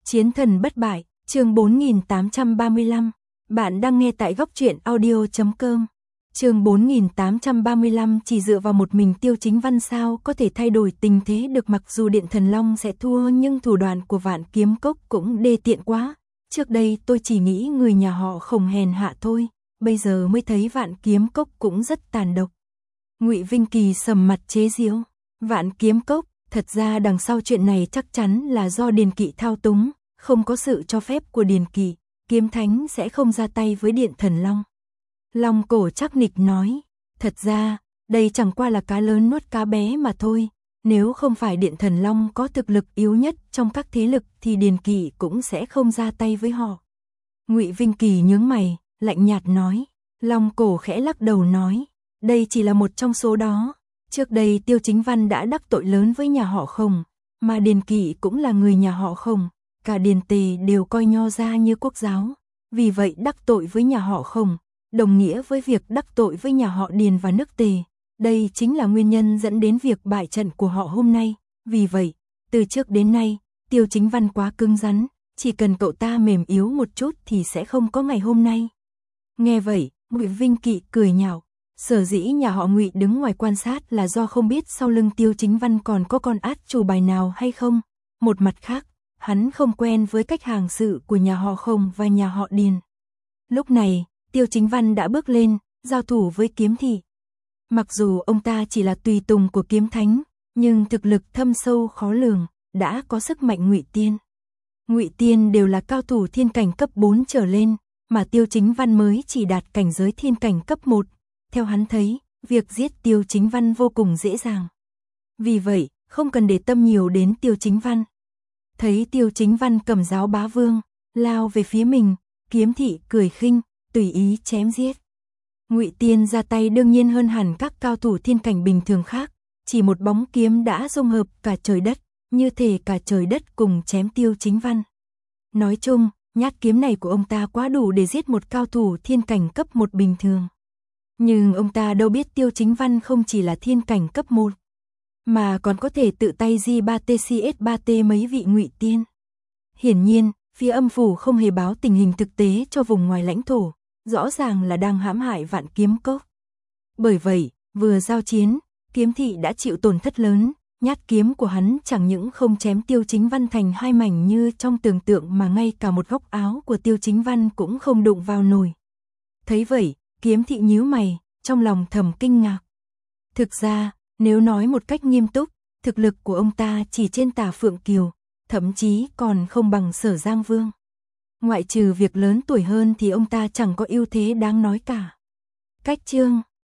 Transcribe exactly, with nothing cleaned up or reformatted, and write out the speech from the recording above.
Chiến thần bất bại, chương bốn nghìn tám trăm ba mươi lăm. Bạn đang nghe tại góc truyện audio chấm com. Chương bốn nghìn tám trăm ba mươi lăm, chỉ dựa vào một mình Tiêu Chính Văn sao có thể thay đổi tình thế được, mặc dù Điện Thần Long sẽ thua nhưng thủ đoạn của Vạn Kiếm Cốc cũng đê tiện quá. Trước đây tôi chỉ nghĩ người nhà họ Khổng hèn hạ thôi, bây giờ mới thấy Vạn Kiếm Cốc cũng rất tàn độc. Ngụy Vinh Kỳ sầm mặt chế giễu, Vạn Kiếm Cốc, thật ra đằng sau chuyện này chắc chắn là do Điền Kỵ thao túng, không có sự cho phép của Điền Kỵ, Kiếm Thánh sẽ không ra tay với Điện Thần Long. Long Cổ chắc nịch nói, thật ra, đây chẳng qua là cá lớn nuốt cá bé mà thôi, nếu không phải Điện Thần Long có thực lực yếu nhất trong các thế lực thì Điền Kỵ cũng sẽ không ra tay với họ. Ngụy Vinh Kỳ nhướng mày, lạnh nhạt nói. Long Cổ khẽ lắc đầu nói, đây chỉ là một trong số đó. Trước đây Tiêu Chính Văn đã đắc tội lớn với nhà họ Khổng, mà Điền Kỵ cũng là người nhà họ Khổng, cả Điền Tề đều coi Nho gia như quốc giáo, vì vậy đắc tội với nhà họ Khổng đồng nghĩa với việc đắc tội với nhà họ Điền và nước Tề. Đây chính là nguyên nhân dẫn đến việc bại trận của họ hôm nay. Vì vậy, từ trước đến nay, Tiêu Chính Văn quá cứng rắn, chỉ cần cậu ta mềm yếu một chút thì sẽ không có ngày hôm nay. Nghe vậy, Ngụy Vinh Kỵ cười nhạo, sở dĩ nhà họ Ngụy đứng ngoài quan sát là do không biết sau lưng Tiêu Chính Văn còn có con át chủ bài nào hay không. Một mặt khác, hắn không quen với cách hành sự của nhà họ Khổng và nhà họ Điền. Lúc này, Tiêu Chính Văn đã bước lên, giao thủ với Kiếm Thị. Mặc dù ông ta chỉ là tùy tùng của Kiếm Thánh, nhưng thực lực thâm sâu khó lường, đã có sức mạnh Ngụy Tiên. Ngụy Tiên đều là cao thủ thiên cảnh cấp bốn trở lên, mà Tiêu Chính Văn mới chỉ đạt cảnh giới thiên cảnh cấp một. Theo hắn thấy, việc giết Tiêu Chính Văn vô cùng dễ dàng. Vì vậy, không cần để tâm nhiều đến Tiêu Chính Văn. Thấy Tiêu Chính Văn cầm giáo bá vương, lao về phía mình, Kiếm Thị cười khinh, tùy ý chém giết. Ngụy Tiên ra tay đương nhiên hơn hẳn các cao thủ thiên cảnh bình thường khác, chỉ một bóng kiếm đã dung hợp cả trời đất, như thể cả trời đất cùng chém Tiêu Chính Văn. Nói chung, nhát kiếm này của ông ta quá đủ để giết một cao thủ thiên cảnh cấp một bình thường. Nhưng ông ta đâu biết Tiêu Chính Văn không chỉ là thiên cảnh cấp một, mà còn có thể tự tay gi ba tê xê ét ba tê mấy vị Ngụy Tiên. Hiển nhiên, phía âm phủ không hề báo tình hình thực tế cho vùng ngoài lãnh thổ, rõ ràng là đang hãm hại Vạn Kiếm Cốc. Bởi vậy, vừa giao chiến, Kiếm Thị đã chịu tổn thất lớn, nhát kiếm của hắn chẳng những không chém Tiêu Chính Văn thành hai mảnh như trong tưởng tượng mà ngay cả một góc áo của Tiêu Chính Văn cũng không đụng vào nổi. Thấy vậy, Kiếm Thị nhíu mày, trong lòng thầm kinh ngạc. Thực ra, nếu nói một cách nghiêm túc, thực lực của ông ta chỉ trên Tả Phượng Kiều, thậm chí còn không bằng Sở Giang Vương. Ngoại trừ việc lớn tuổi hơn thì ông ta chẳng có ưu thế đáng nói cả. Cách chương